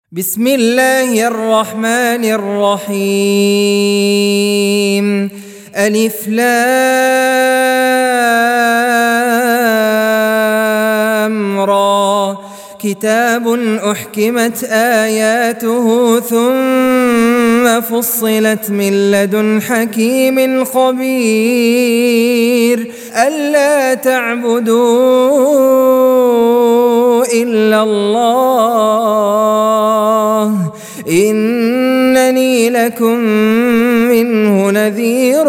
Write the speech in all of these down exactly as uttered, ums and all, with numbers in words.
بسم الله الرحمن الرحيم. ألف لام را كتاب أحكمت آياته ثم فصلت من لدن حكيم خبير ألا تعبدوا إلا الله إنني لكم منه نذير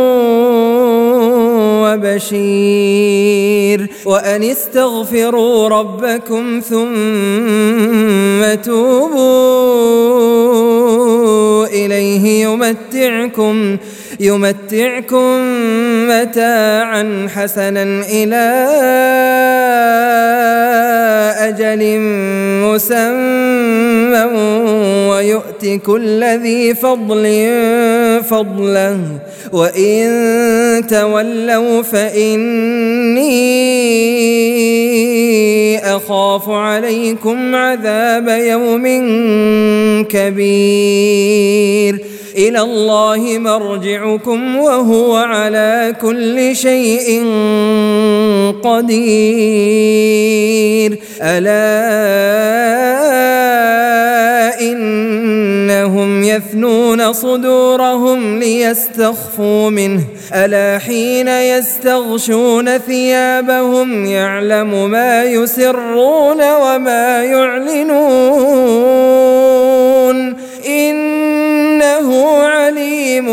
وبشير وأن استغفروا ربكم ثم توبوا إليه يمتعكم يمتعكم متاعا حسنا إلى أجل مسمى ويؤت كل ذي فضل فضله وإن تولوا فإني أخاف عليكم عذاب يوم كبير إلى الله مرجعكم وهو على كل شيء قدير ألا إنهم يثنون صدورهم ليستخفوا منه ألا حين يستغشون ثيابهم يعلم ما يسرون وما يعلنون إنه عليم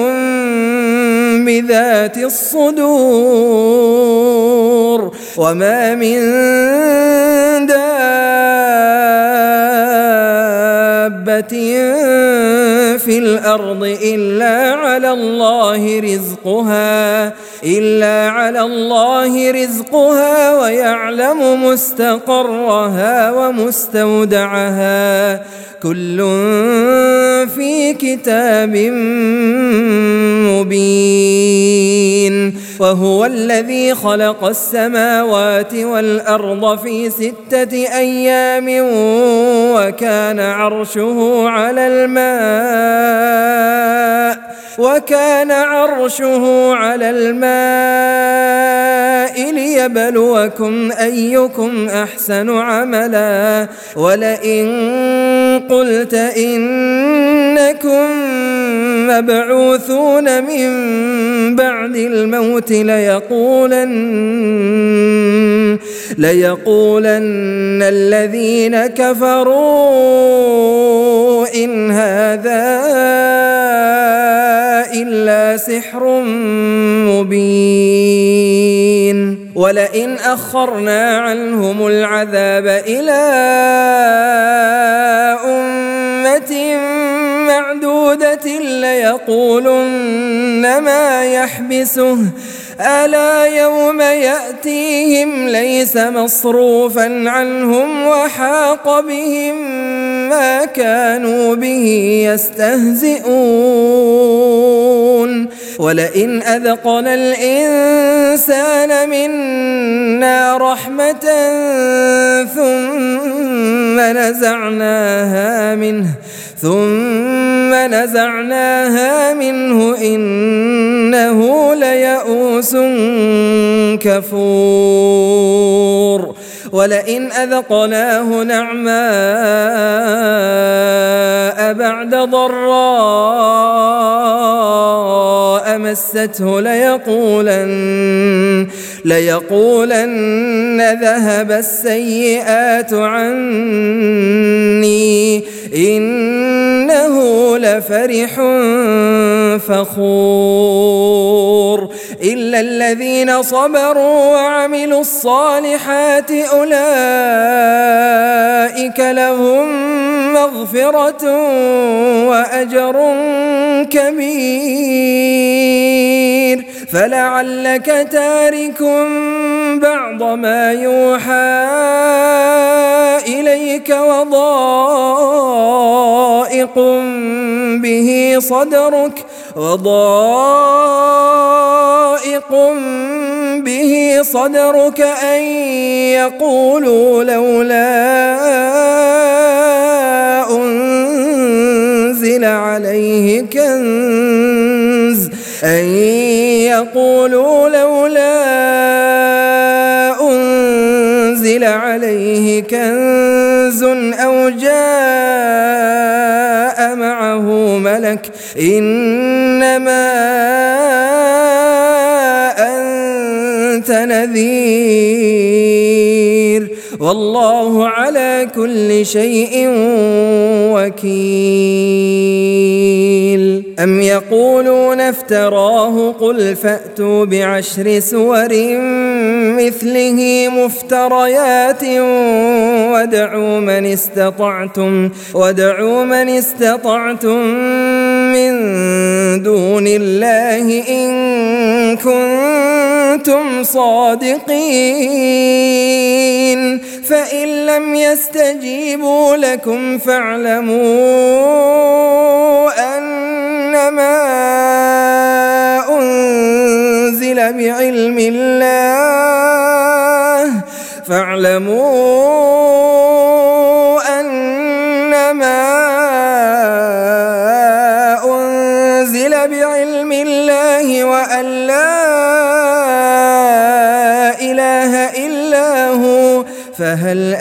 بذات الصدور وما من دابة في الأرض إلا على الله رزقها إلا على الله رزقها ويعلم مستقرها ومستودعها كل في كتاب مبين وهو الذي خلق السماوات والأرض في ستة أيام وكان عرشه على الماء وكان عرشه على الماء ليبلوكم أيكم أحسن عملا ولئن قلت إنكم مبعوثون من بعد الموت ليقولن ليقولن الذين كفروا إن هذا إلا سحر مبين ولئن أخرنا عنهم العذاب إلى أمة معدودة ليقولن ما يحبسه ألا يوم يأتيهم ليس مصروفا عنهم وحاق بهم ما كانوا به يستهزئون ولئن أذقنا الإنسان منا رحمة ثم نزعناها منه ثم نزعناها منه إنه ليئوس كفور ولئن أذقناه نعماء بعد ضراء مسته ليقولن ليقولن ذهب السيئات عني إنه لفرح فخور إلا الذين صبروا وعملوا الصالحات أولئك لهم مغفرة وأجر كبير فلعلك تارك بعض ما يوحى إليك وضائق به صدرك وضائق به صدرك أن يقولوا لولا أنزل أنزل عليه كنز أن يقولوا لولا أنزل عليه كنز أو جاء معه ملك إنما أنت نذير والله على كل شيء وكيل. أم يقولون افتراه قل فأتوا بعشر سور مثله مفتريات وادعوا من استطعتم وادعوا من استطعتم من دون الله إن كنتم صادقين فإن لم يستجيبوا لكم فاعلموا أنما أنزل بعلم الله فاعلموا أنما أنزل بعلم الله وأن لا إله إلا هو فهل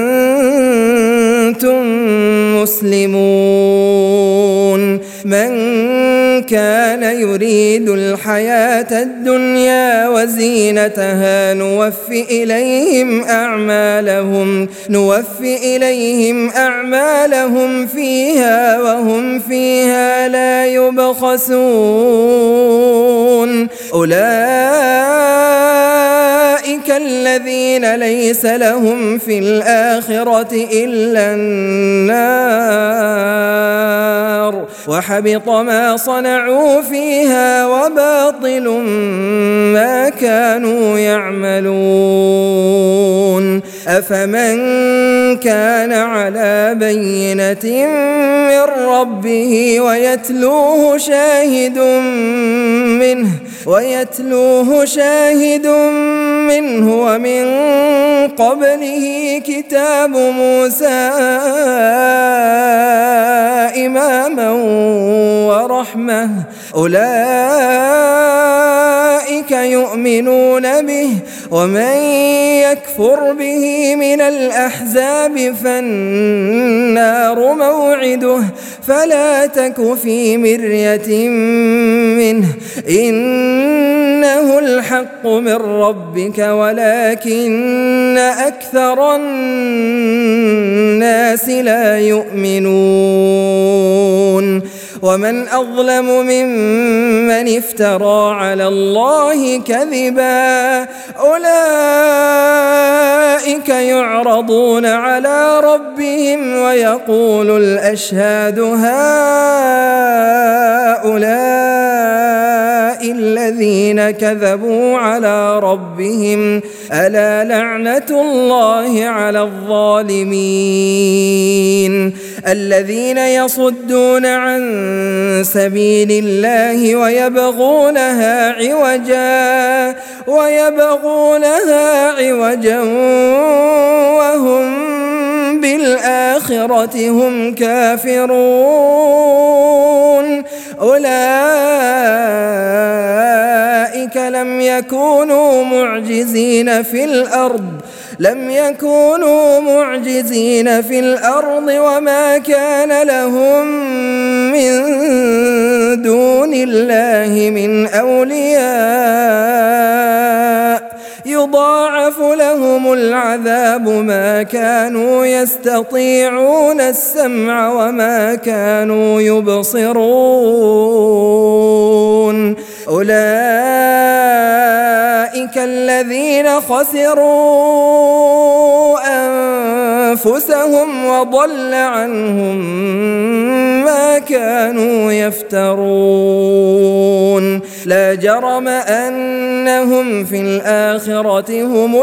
أنتم مسلمون. من كان يريد الحياة الدنيا وزينتها نوفي إليهم أعمالهم نوفي إليهم أعمالهم فيها وهم فيها لا يبخسون. أولئك الذين ليس لهم في الآخرة إلا النار وحبط ما صنعوا فيها وباطل ما كانوا يعملون. أفمن كان على بينة من ربه ويتلوه شاهد منه ويتلوه شاهد منه ومن قبله كتاب موسى إماما ورحمة أولئك يؤمنون به ومن يكفر به من الأحزاب فالنار موعده فلا تك في مرية منه إنه الحق من ربك ولكن أكثر الناس لا يؤمنون. ومن أظلم ممن افترى على الله كذبا أولئك يعرضون على ربهم ويقول الأشهاد هؤلاء الذين كذبوا على ربهم ألا لعنة الله على الظالمين. الذين يصدون عن سبيل الله ويبغونها عوجا ويبغونها عوجا وهم بالآخرة هم كافرون أولئك لم يكونوا معجزين في الأرض لم يكونوا معجزين في الأرض وما كان لهم من دون الله من أولياء يضاعف لهم العذاب ما كانوا يستطيعون السمع وما كانوا يبصرون. أولئك الذين خسروا أنفسهم وضل عنهم ما كانوا يفترون. لا جرم أنهم في الآخرة هم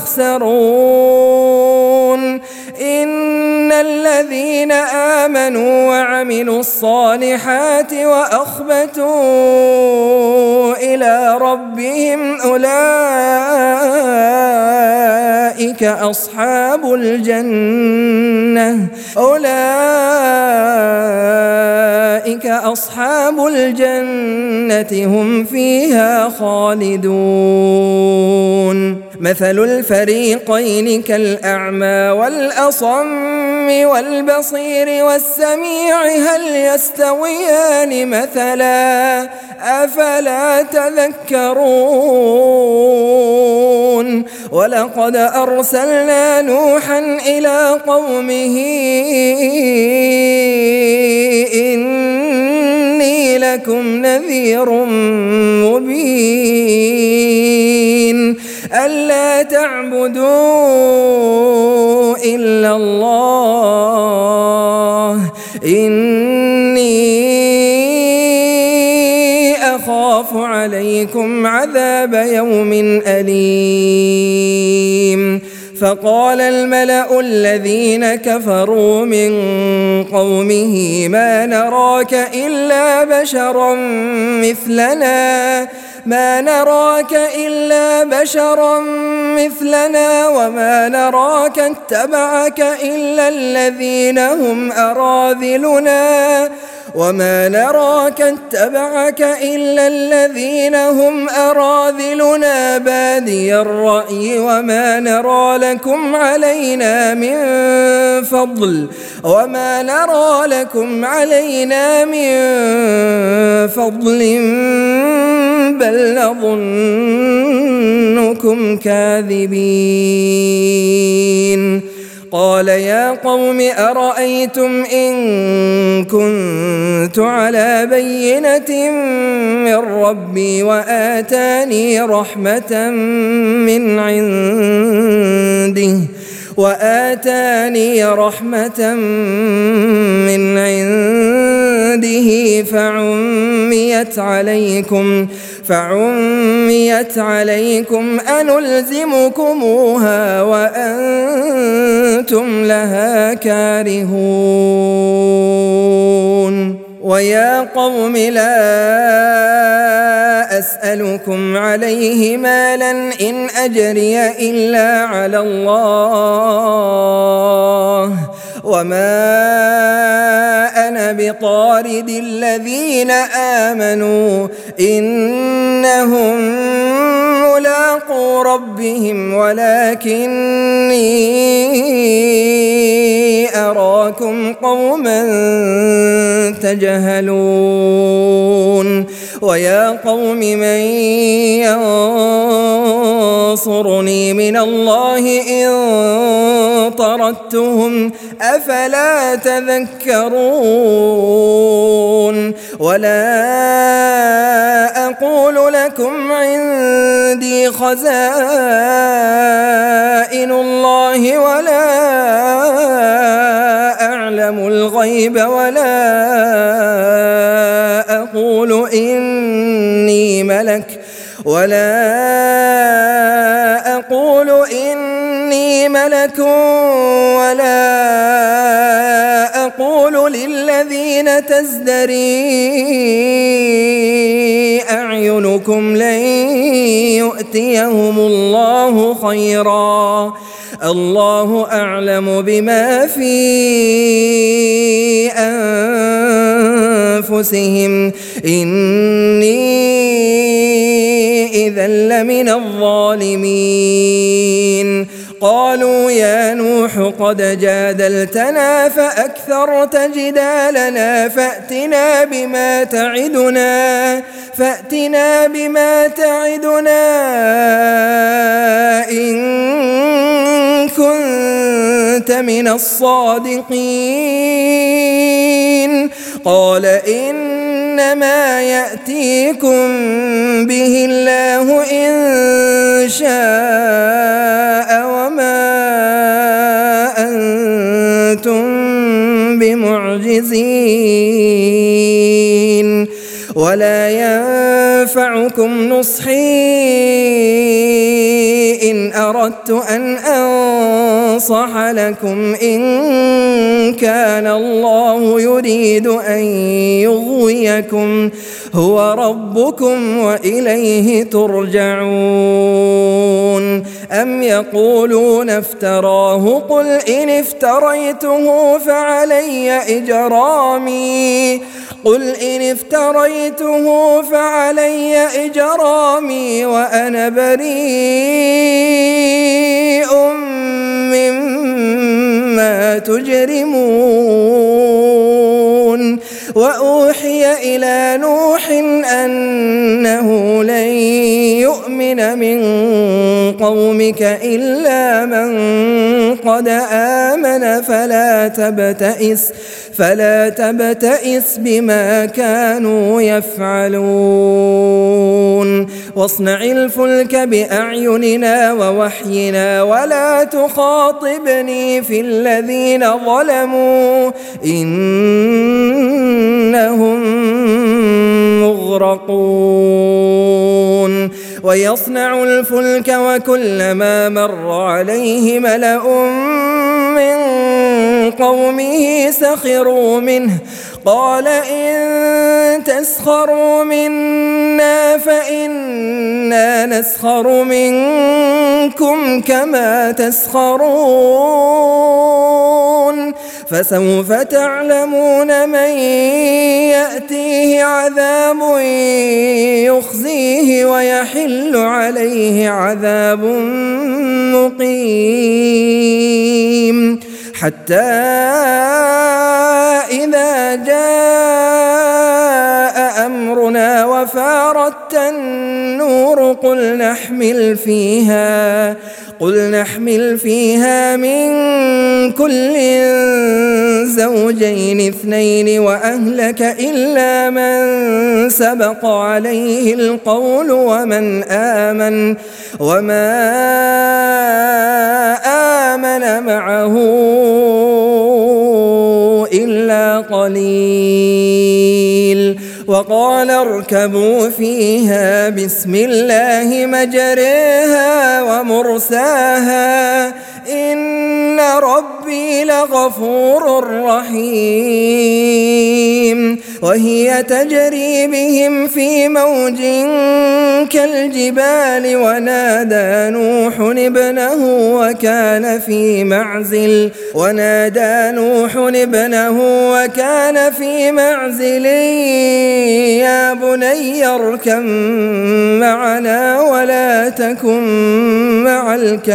الأخسرون. إن الذين آمنوا وعملوا الصالحات وأخبتوا إلى ربهم أولئك أصحاب الجنة أولئك وأصحاب الجنة هم فيها خالدون مثل الفريقين كالأعمى والأصم والبصير والسميع هل يستويان مثلا أفلا تذكرون ولقد أرسلنا نوحا إلى قومه إني لكم نذير مبين ألا تعبدوا إلا الله إني أخاف عليكم عذاب يوم أليم فقال الملأ الذين كفروا من قومه ما نراك إلا بشرا مثلنا ما نراك إلا بشرا مثلنا وما نراك اتبعك إلا الذين هم أراذلنا وما نراك اتبعك إلا الذين هم أراذلنا بادي الرأي وما نرى لكم علينا من فضل وما نرى لكم علينا من فضل بل نظنكم كاذبين قال يا قوم أرأيتم إن كنت على بينة من ربي وآتاني رحمة من عنده وآتاني رحمة من عنده فعميت عليكم فعميت عليكم أنلزمكموها وأنتم لها كارهون ويا قوم لا أسألكم عليه مالا إن أجري إلا على الله وما أنا بطارد الذين آمنوا إنهم ملاقو ربهم ولكني أراكم قوما تجهلون ويا قوم من ينصرني من الله إن طردتهم أفلا تذكرون ولا أقول لكم عندي خزائن الله ولا أعلم الغيب ولا أقول إني ملك ولا أقول إني ملك ولا أقول للذين تزدري أعينكم لن يؤتيهم الله خيرا الله أعلم بما في أنفسهم إني إذا لمن الظالمين قالوا يا نوح قد جادلتنا فأكثرت جدالنا فأتنا بما تعدنا فأتنا بما تعدنا إن كنت من الصادقين قال إنما يأتيكم به الله إن شاء وما أنتم بمعجزين ولا ينفعكم نصحي إن أردت أن أنصح لكم إن كان الله يريد أن يغويكم هو ربكم وإليه ترجعون أم يقولون افتراه قل إن افتريته فعلي إجرامي قل إن افتريته فعلي إجرامي وأنا بريء مما تجرمون وأوحي إلى نوح أنه لن يؤمن من قومك إلا من قد آمن فلا تبتئس فلا تبتئس بما كانوا يفعلون واصنع الفلك بأعيننا ووحينا ولا تخاطبني في الذين ظلموا إنهم مغرقون ويصنع الفلك وكلما مر عليه ملأ من قومه سخروا منه قال إن تسخروا منا فإنا نسخر منكم كما تسخرون فسوف تعلمون من يأتيه عذاب يخزيه ويحل عليه عذاب مقيم حتى إذا جاء أمرنا وفارت النور قل نحمل فيها قل نحمل فيها من كل زوجين اثنين وأهلك إلا من سبق عليه القول ومن آمن وما آمن معه إلا قليل وقال اركبوا فيها بسم الله مجريها ومرساها إن ربي لغفور رحيم وهي تجري بهم في موج كالجبال ونادى نوح ابنه وكان في معزل ونادى نوح ابنه وكان في معزل يا بني اركب معنا ولا تكن مع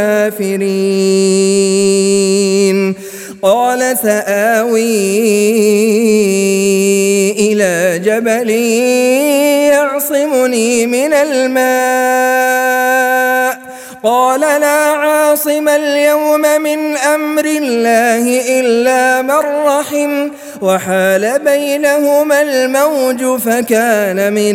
الكافرين قال سآوي إلى جبل يعصمني من الماء قال لا عاصم اليوم من أمر الله إلا من رحم وحال بينهما الموج فكان من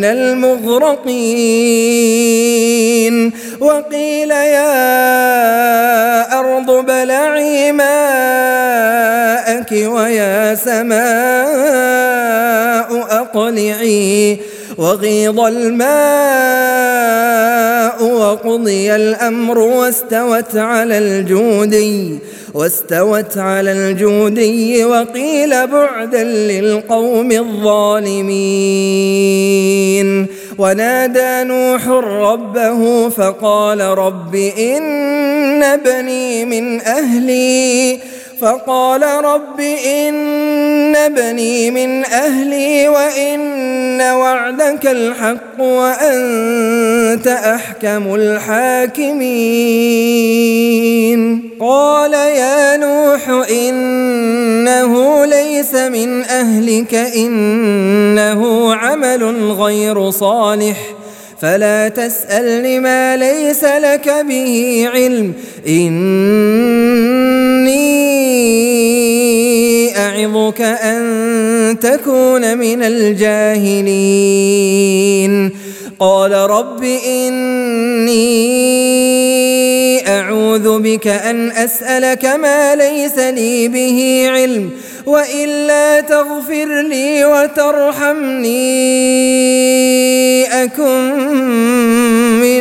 المغرقين وقيل يا أرض ابلعي ماءك ويا سماء أقلعي وغيض الماء وقضي الأمر واستوت على الجودي واستوت على الجودي وقيل بعدا للقوم الظالمين ونادى نوح ربه فقال رب إن ابني من أهلي فقال رب إن ابني من أهلي وإن وعدك الحق وأنت أحكم الحاكمين قال يا نوح إنه ليس من أهلك إنه عمل غير صالح فلا تسأل ما ليس لك به علم إني أعظك أن تكون من الجاهلين قال رب إني أعوذ بك أن أسألك ما ليس لي به علم وإلا تغفر لي وترحمني أكن من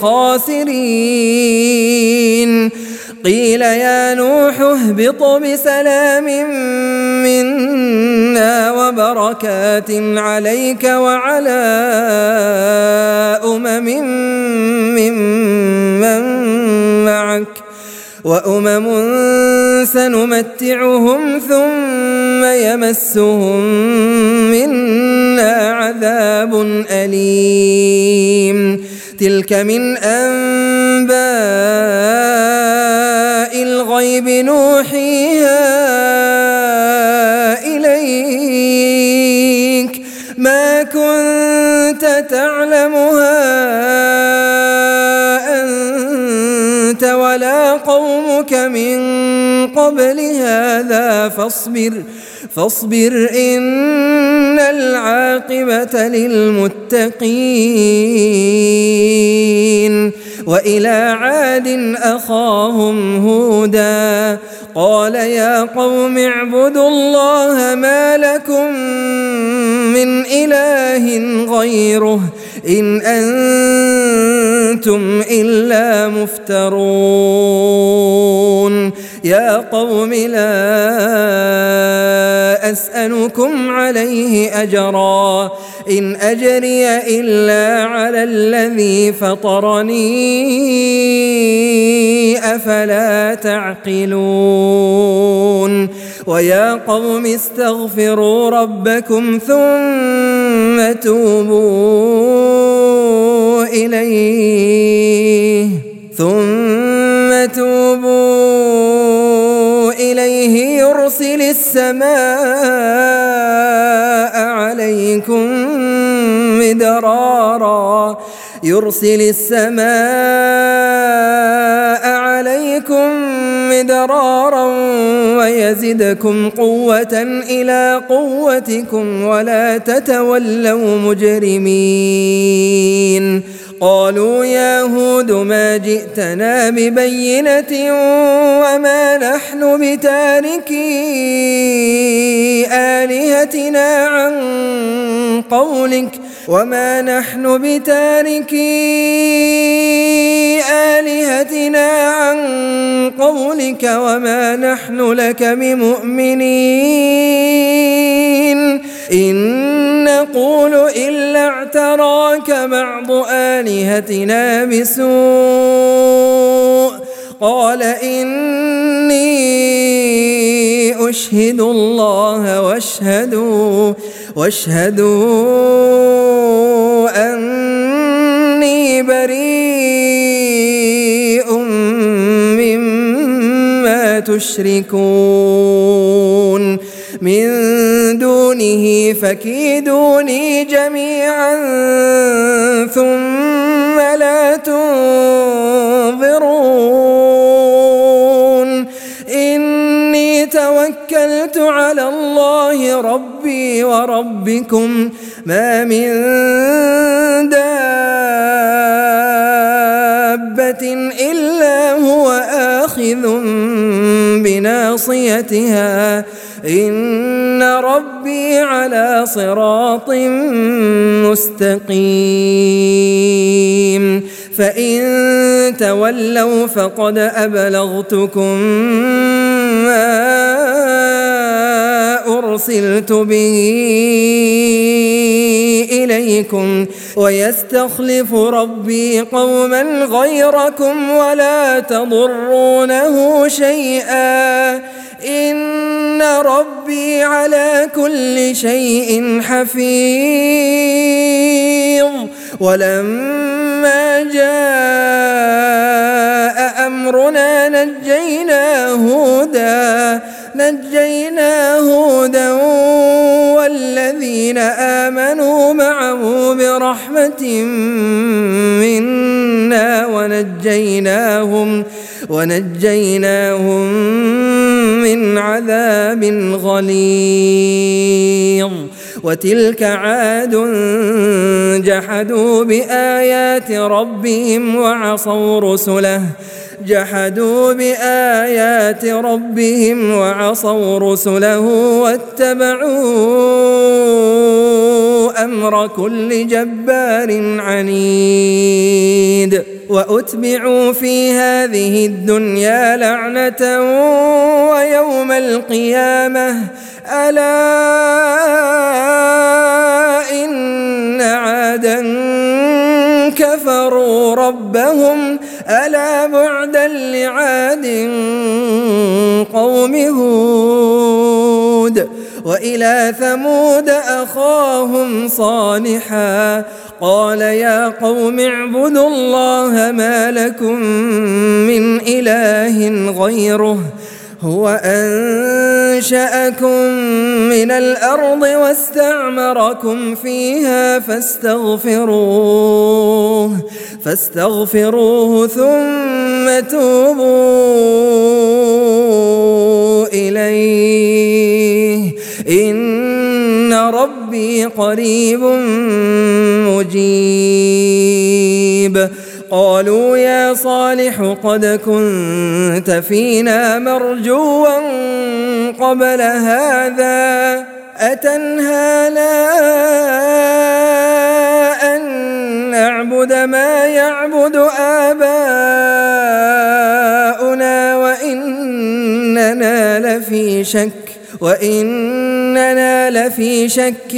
الخاسرين قيل يا نوح اهبط بسلام منا وبركات عليك وعلى أمم ممن معك وأمم سنمتعهم ثم يمسهم منا عذاب أليم تلك من أنباء الغيب نوحيها إليك ما كنت تعلمها أنت ولا قومك من قبل هذا فاصبر فاصبر إن العاقبة للمتقين وإلى عاد أخاهم هودا قال يا قوم اعبدوا الله ما لكم من إله غيره إن أنتم إلا مفترون يا قوم لا أسألكم عليه أجرا إن أجري إلا على الذي فطرني أفلا تعقلون ويا قوم استغفروا ربكم ثم توبوا إليه ثم توبوا إليه يرسل السماء عليكم مدرارا يرسل السماء عليكم مدرارا ويزدكم قوة إلى قوتكم ولا تتولوا مجرمين قالوا يا هود ما جئتنا ببينة وما نحن بتاركي آلهتنا عن قولك وما نحن بتاركي آلهتنا عن قولك وما نحن لك بمؤمنين إن نقول إلا اعتراك بعض آلهتنا بسوء قال إني أشهد الله واشهدوا واشهدوا أني بريء مما تشركون من دونه فكيدوني جميعا ثم لا تنظرون إني توكلت على الله ربي وربكم ما من دابة إلا هو آخذ بناصيتها إن ربي على صراط مستقيم فإن تولوا فقد أبلغتكم ما أرسلت به إليكم ويستخلف ربي قوما غيركم ولا تضرونه شيئا إن ربي على كل شيء حفيظ ولما جاء أمرنا نجينا هودا نجينا هودا والذين آمنوا معه برحمة منا ونجيناهم ونجيناهم من عذاب غليظ وتلك عاد جحدوا بآيات ربهم وعصوا رسله جحدوا بآيات ربهم وعصوا رسله واتبعوا أمر كل جبار عنيد وأتبعوا في هذه الدنيا لعنة ويوم القيامة ألا إن عادا كفروا ربهم ألا بعدا لعاد قوم هود وإلى ثمود أخاهم صالحا قال يا قوم اعبدوا الله ما لكم من إله غيره هو أنشأكم من الأرض واستعمركم فيها فاستغفروه فاستغفروه ثم توبوا إليه إن ربي قريب مجيب. قالوا يا صالح قد كنت فينا مرجوا قبل هذا أتنهانا أن نعبد ما يعبد آباؤنا وإننا لفي شك وإننا لفي شك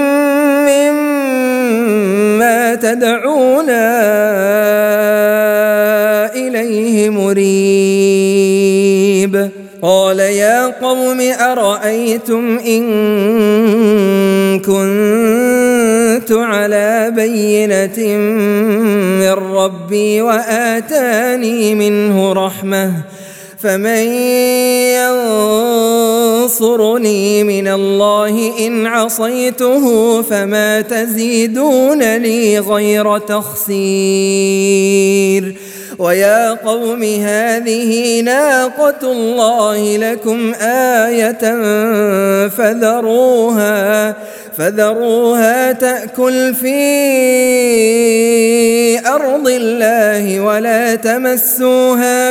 مما تدعونا إليه مريب. قال يا قوم أرأيتم إن كنت على بينة من ربي وآتاني منه رحمة فمن ينصرني من الله إن عصيته فما تزيدون لي غير تخسير. ويا قوم هذه ناقة الله لكم آية فذروها فذروها تأكل في أرض الله ولا تمسوها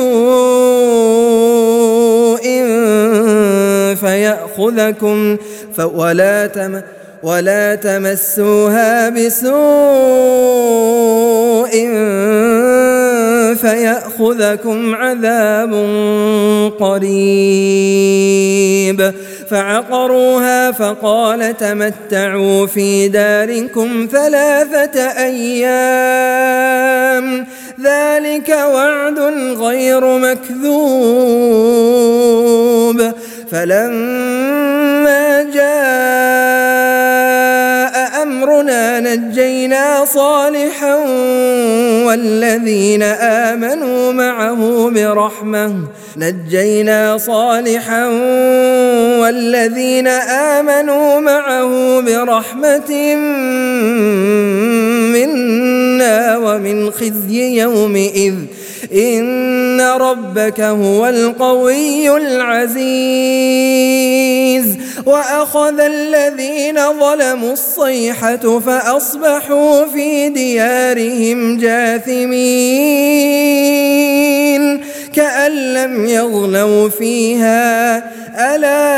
بسوء فيأخذكم ولا تم ولا تمسوها بسوء فيأخذكم عذاب قريب. فعقروها فقال تمتعوا في داركم ثلاثة أيام ذلك وعد غير مكذوب. فلما جاء أمرنا نجينا صالحا والذين آمنوا معه برحمة نجينا صالحا والذين آمنوا معه برحمة منا ومن خزي يومئذ إن ربك هو القوي العزيز. وأخذ الذين ظلموا الصيحة فأصبحوا في ديارهم جاثمين كأن لم يغنوا فيها ألا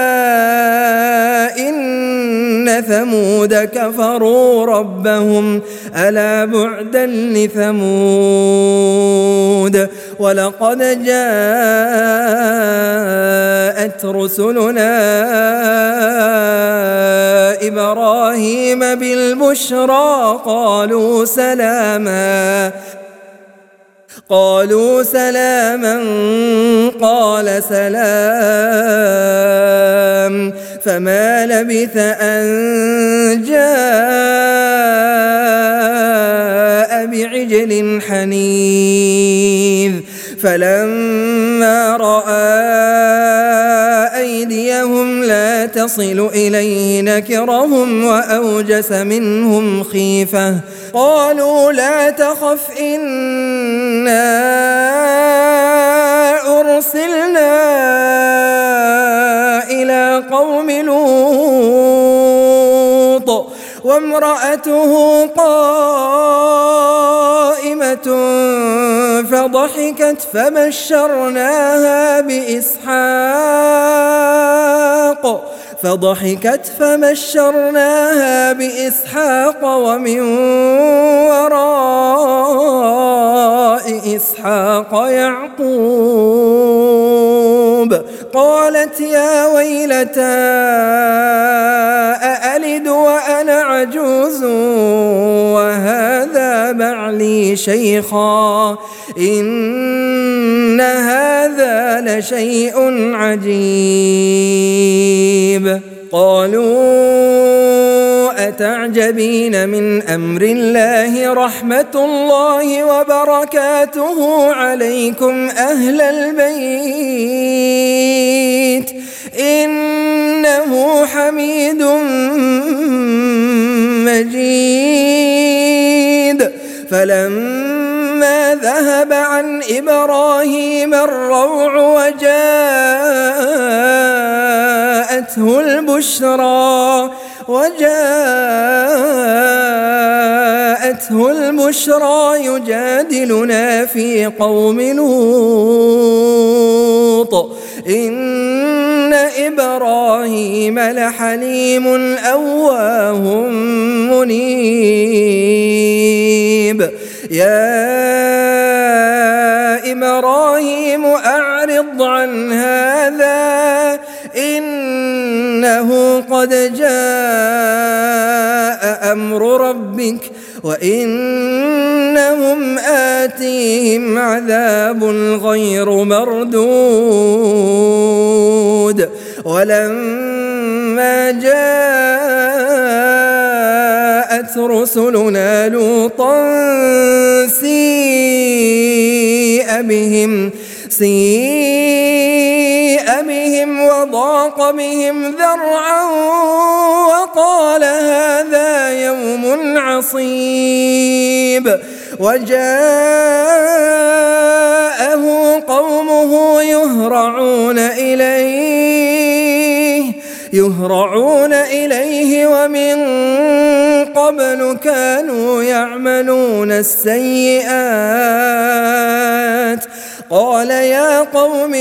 إن ثمود كفروا ربهم ألا بعدا لثمود. ولقد جاءت رسلنا إبراهيم بالبشرى قالوا سلاما قالوا سلاما قال سلام فما لبث أن جاء بعجل حنيذ. فلما رأى أيديهم لا تصل إليه نكرهم وأوجس منهم خيفة قالوا لا تخف إنا أرسلنا إلى قوم لوط وامرأته قائمة فضحكت فبشرناها بإسحاق فضحكت فبشرناها بإسحاق ومن وراء إسحاق يعقوب. قالت يا ويلتى أألد وأنا عجوز وهذا بعل بعلي شيخا إن هذا لشيء عجيب. قالوا أتعجبين من أمر الله رحمة الله وبركاته عليكم أهل البيت إنه حميد مجيد. فلما ذهب عن إبراهيم الروع وجاءته البشرى وجاءته البشرى يجادلنا في قوم لوط إن إبراهيم لحليم أواه منيب. يا إبراهيم أعرض عن هذا إنه قد جاء أمر ربك وإنهم آتيهم عذاب غير مردود. ولما جاءت رسلنا لوطا سيء بهم سيء بهم وضاق بهم ذرعا وقال هذا يوم عصيب. وجاءه قومه يهرعون إليه يهرعون إليه ومن قبل كانوا يعملون السيئات. قال يا قوم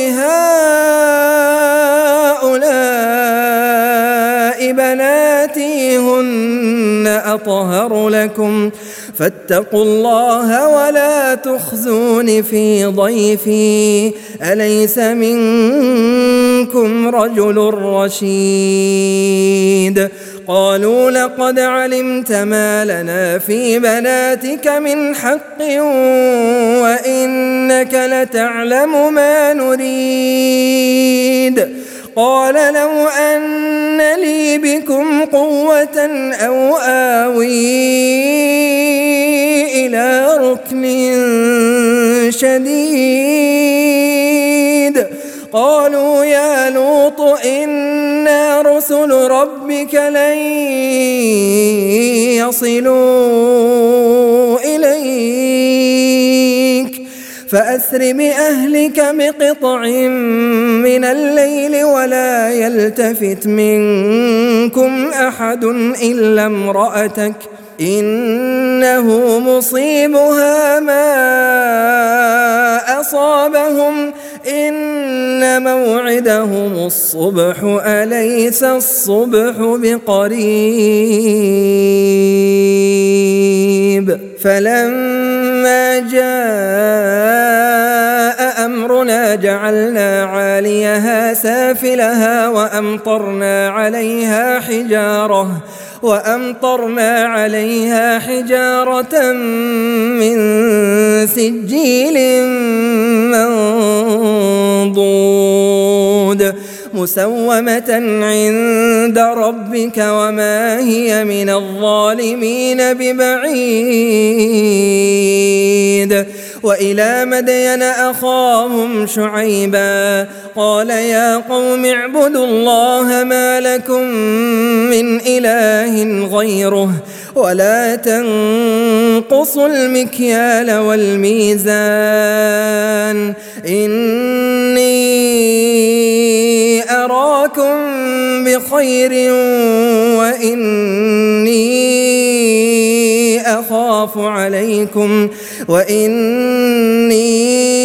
هؤلاء بناتي هن أطهر لكم فاتقوا الله ولا تخزون في ضيفي أليس منكم رجل رشيد. قالوا لقد علمت ما لنا في بناتك من حق وإنك لتعلم ما نريد. قال لو أن لي بكم قوة أو آوي إلى ركن شديد. قالوا يا لوط إنا رسل ربك لن يصلوا إليك فأسر بأهلك بقطع من الليل ولا يلتفت منكم أحد إلا امرأتك إنه مصيبها ما أصابهم إن موعدهم الصبح أليس الصبح بقريب. فلما جاء أمرنا جعلنا عاليها سافلها وأمطرنا عليها حجارة وأمطرنا عليها حجارة من سجيل منضود مسومة عند ربك وما هي من الظالمين ببعيد. وإلى مدين أخاهم شعيبا قال يا قوم اعبدوا الله ما لكم من إله غيره ولا تنقصوا المكيال والميزان إني أراكم بخير وإني أخاف عليكم وإني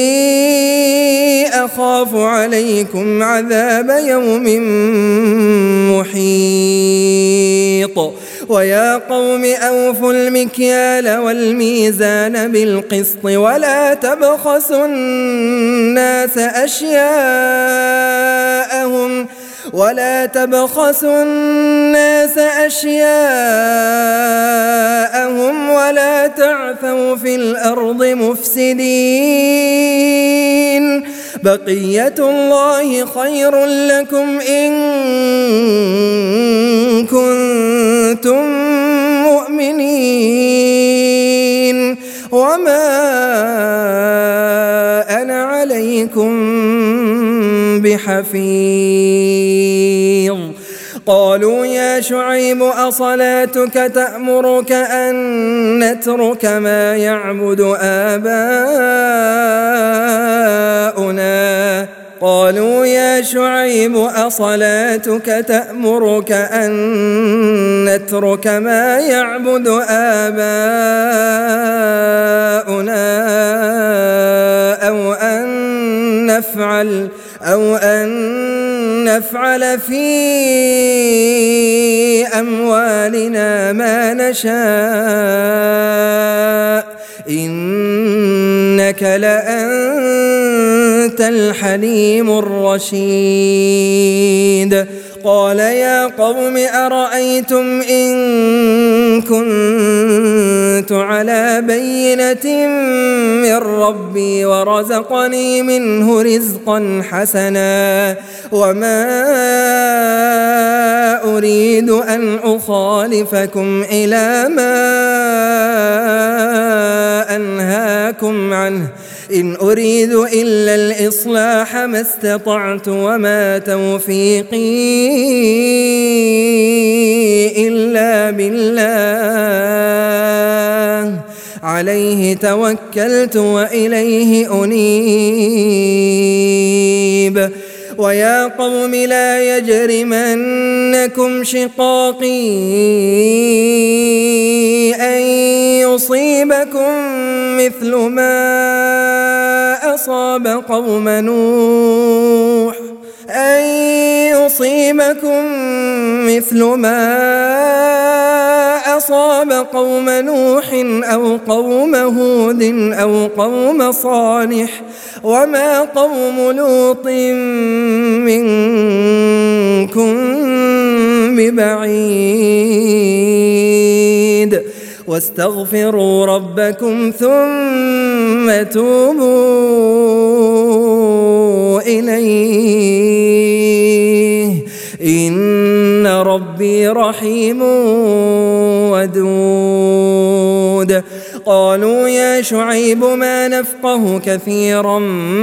أخاف عليكم عذاب يوم محيط. ويا قوم أوفوا المكيال والميزان بالقسط ولا تبخسوا الناس أشياءهم ولا تبخسوا الناس أشياءهم ولا تعثوا في الأرض مفسدين بقية الله خير لكم إن كنتم مؤمنين وما أنا عليكم بحفيظ قالوا يا شعيب أصلاتك تأمرك أن نترك ما يعبد آباؤنا قالوا يا شعيب أصلاتك تأمرك أن نترك ما يعبد آباؤنا أو أن نفعل أو أن نفعل في أموالنا ما نشاء إنك لأنت الحليم الرشيد قال يا قوم أرأيتم إن كنت على بينة من ربي ورزقني منه رزقا حسنا وما أريد أن أخالفكم إلى ما أنهاكم عنه إن أريد إلا الإصلاح ما استطعت وما توفيقي إلا بالله عليه توكلت وإليه أنيب ويا قوم لا يجرمنكم شقاقي أن يصيبكم مثل ما أصاب قوم نوح أن يصيبكم مثل ما أصاب قوم نوح أو قوم هود أو قوم صالح وما قوم لوط منكم ببعيد واستغفروا ربكم ثم توبوا إليه إن ربي رحيم ودود قالوا يا شعيب ما نفقه كثيرا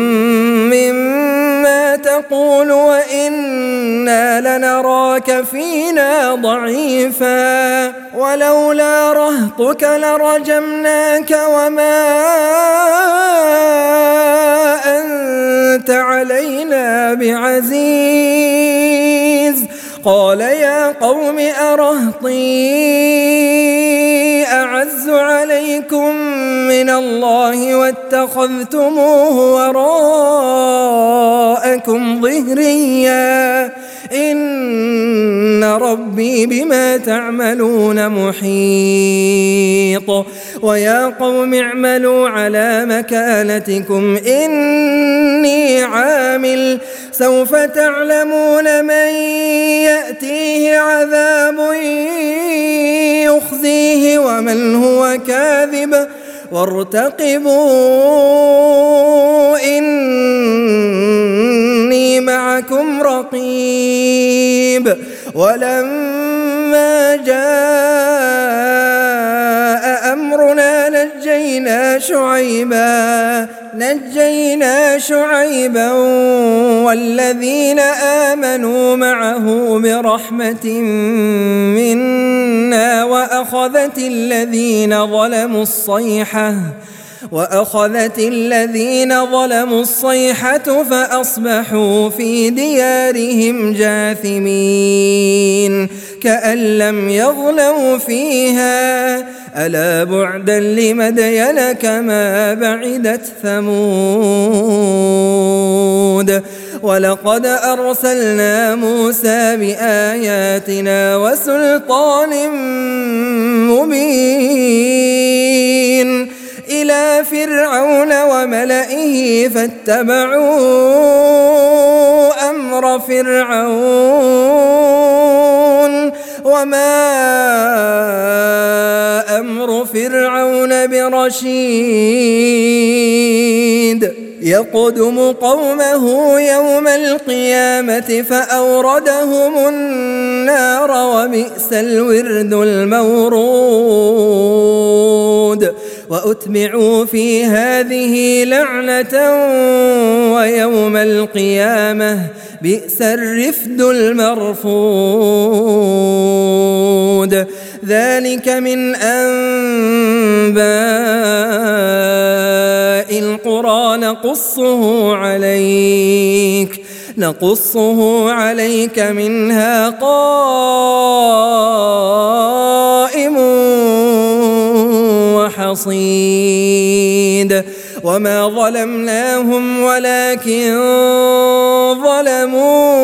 مما تقول وإنا لنراك فينا ضعيفا ولولا رهطك لرجمناك وما أنت علينا بعزيز قال يا قوم أرهطي أعز عليكم من الله واتخذتموه وراءكم ظهريا إن ربي بما تعملون محيط ويا قوم اعملوا على مكانتكم إني عامل سوف تعلمون من يأتيه عذاب يخزيه ومن هو كاذب وارتقبوا إني معكم رقيب ولما جاء أمرنا نجينا شعيبا نجينا شعيبا والذين آمنوا معه برحمة منا وأخذت الذين ظلموا الصيحة وأخذت الذين ظلموا الصيحة فأصبحوا في ديارهم جاثمين كأن لم يغنوا فيها ألا بعدا لمدين كما بعدت ثمود ولقد أرسلنا موسى بآياتنا وسلطان مبين إلى فرعون وملئه فاتبعوا أمر فرعون وما أمر فرعون برشيد يقدم قومه يوم القيامة فأوردهم النار وبئس الورد المورود وأتبعوا في هذه لعنة ويوم القيامة بئس الرفد المرفود ذلك من أنباء القرى نقصه عليك نقصه عليك منها قائم وحصيد وما ظلمناهم ولكن ظلموا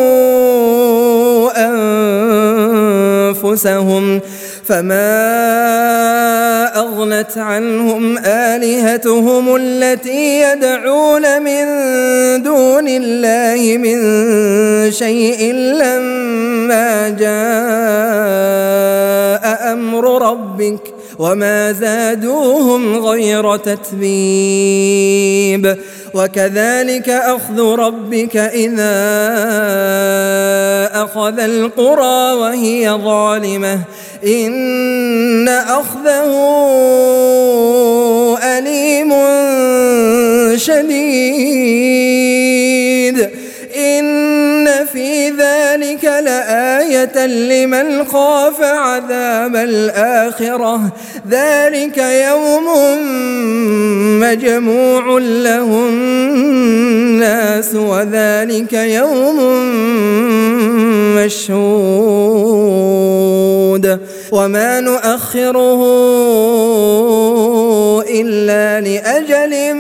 أنفسهم فما أغنت عنهم آلهتهم التي يدعون من دون الله من شيء لما جاء أمر ربك وما زادوهم غير تتبيب وكذلك أخذ ربك إذا أخذ القرى وهي ظالمة إن أخذه أليم شديد إن في ذلك لآية لمن خاف عذاب الآخرة ذلك يوم مجموع له الناس وذلك يوم مشهود وما نؤخره إلا لأجل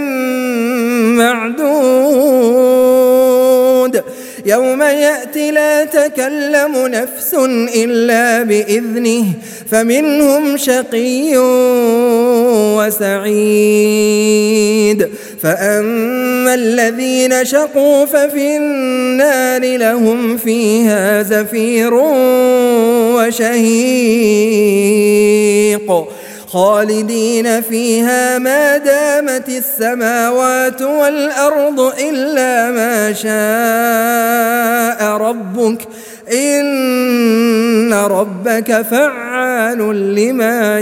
معدود يوم يأتي لا تكلم نفس إلا بإذنه فمنهم شقي وسعيد فأما الذين شقوا ففي النار لهم فيها زفير وشهيق خالدين فيها ما دامت السماوات والأرض إلا ما شاء ربك إن ربك فعال لما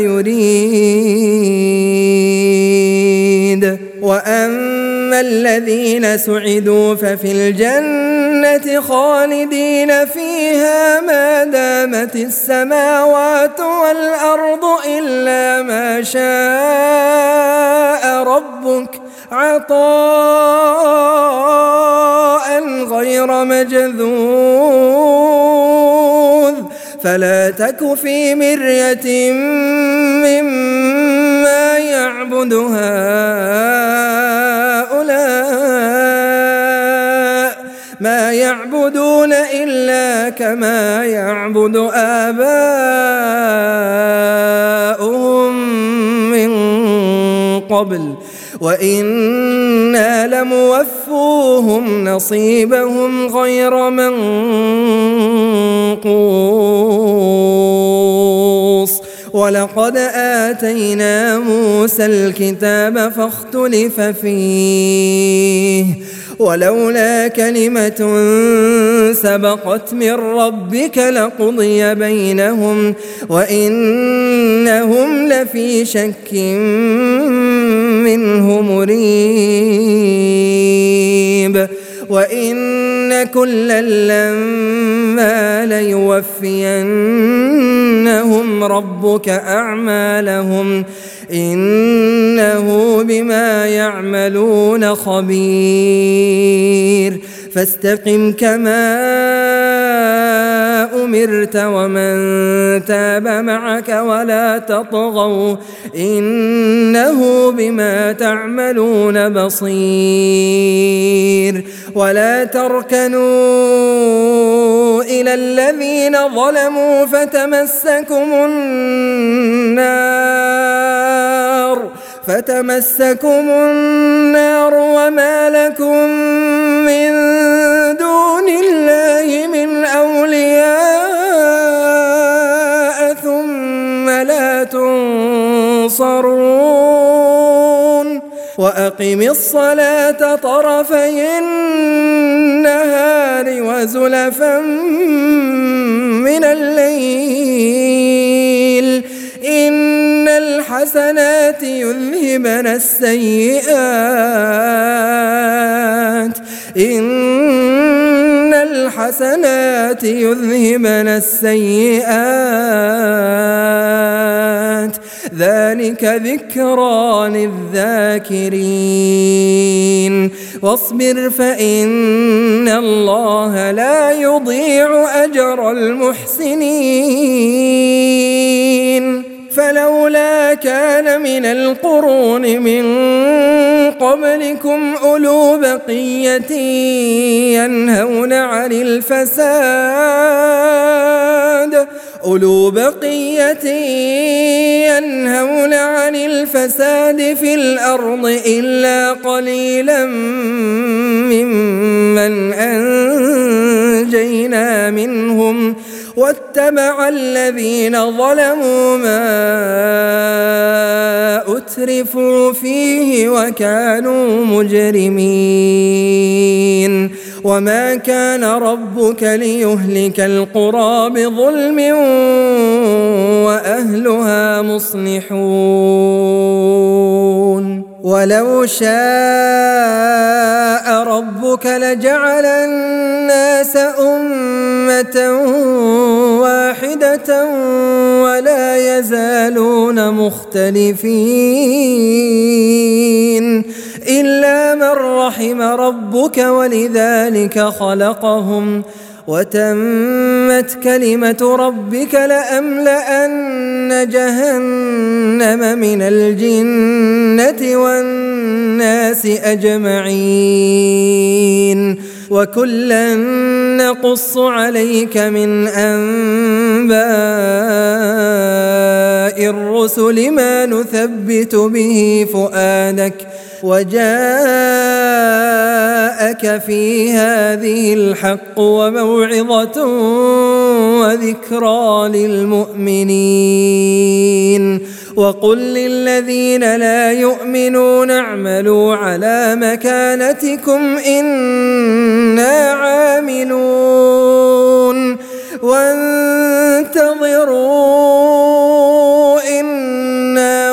يريد وأما الذين سعدوا ففي الجنة خالدين فيها ما دامت السماوات والأرض إلا ما شاء ربك عطاء غير مجذوذ فلا تك في مرية مما يعبد هؤلاء ما يعبدون إلا كما يعبد آباؤهم من قبل وإنا لموفوهم نصيبهم غير منقوص ولقد آتينا موسى الكتاب فاختلف فيه ولولا كلمة سبقت من ربك لقضي بينهم وإنهم لفي شك منه مريب وإن كلا لما ليوفينهم ربك أعمالهم إنه بما يعملون خبير فاستقم كما أمرت ومن تاب معك ولا تطغوا إنه بما تعملون بصير ولا تركنوا إلى الذين ظلموا فتمسكم النار فتمسكم النار وما لكم من دون الله من أولياء ينصرون وأقم الصلاة طرفي النهار وزلفا من الليل إن الحسنات يذهبن السيئات إن الحسنات يذهبن السيئات ذلك ذكرى للذاكرين واصبر فإن الله لا يضيع أجر المحسنين فلولا كان من القرون من قبلكم أولو بقية ينهون عن الفساد أولو بقية ينهون عن الفساد في الأرض إلا قليلا ممن أنجينا منهم واتبع الذين ظلموا ما أترفوا فيه وكانوا مجرمين وما كان ربك ليهلك القرى بظلم وأهلها مصلحون ولو شاء ربك لجعل الناس أمة واحدة ولا يزالون مختلفين إلا من رحم ربك ولذلك خلقهم وتمت كلمة ربك لأملأن جهنم من الجنة والناس أجمعين وكلا نقص عليك من أنباء الرسل ما نثبت به فؤادك وجاءك في هذه الحق وموعظة وذكرى للمؤمنين وقل للذين لا يؤمنون اعملوا على مكانتكم إنا عاملون وانتظروا إنا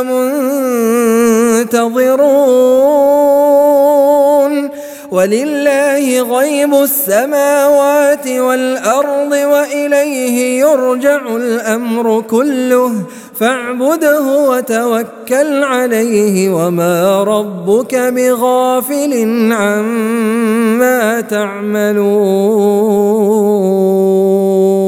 منتظرون ولله غيب السماوات والأرض وإليه يرجع الأمر كله فاعبده وتوكل عليه وما ربك بغافل عما تعملون.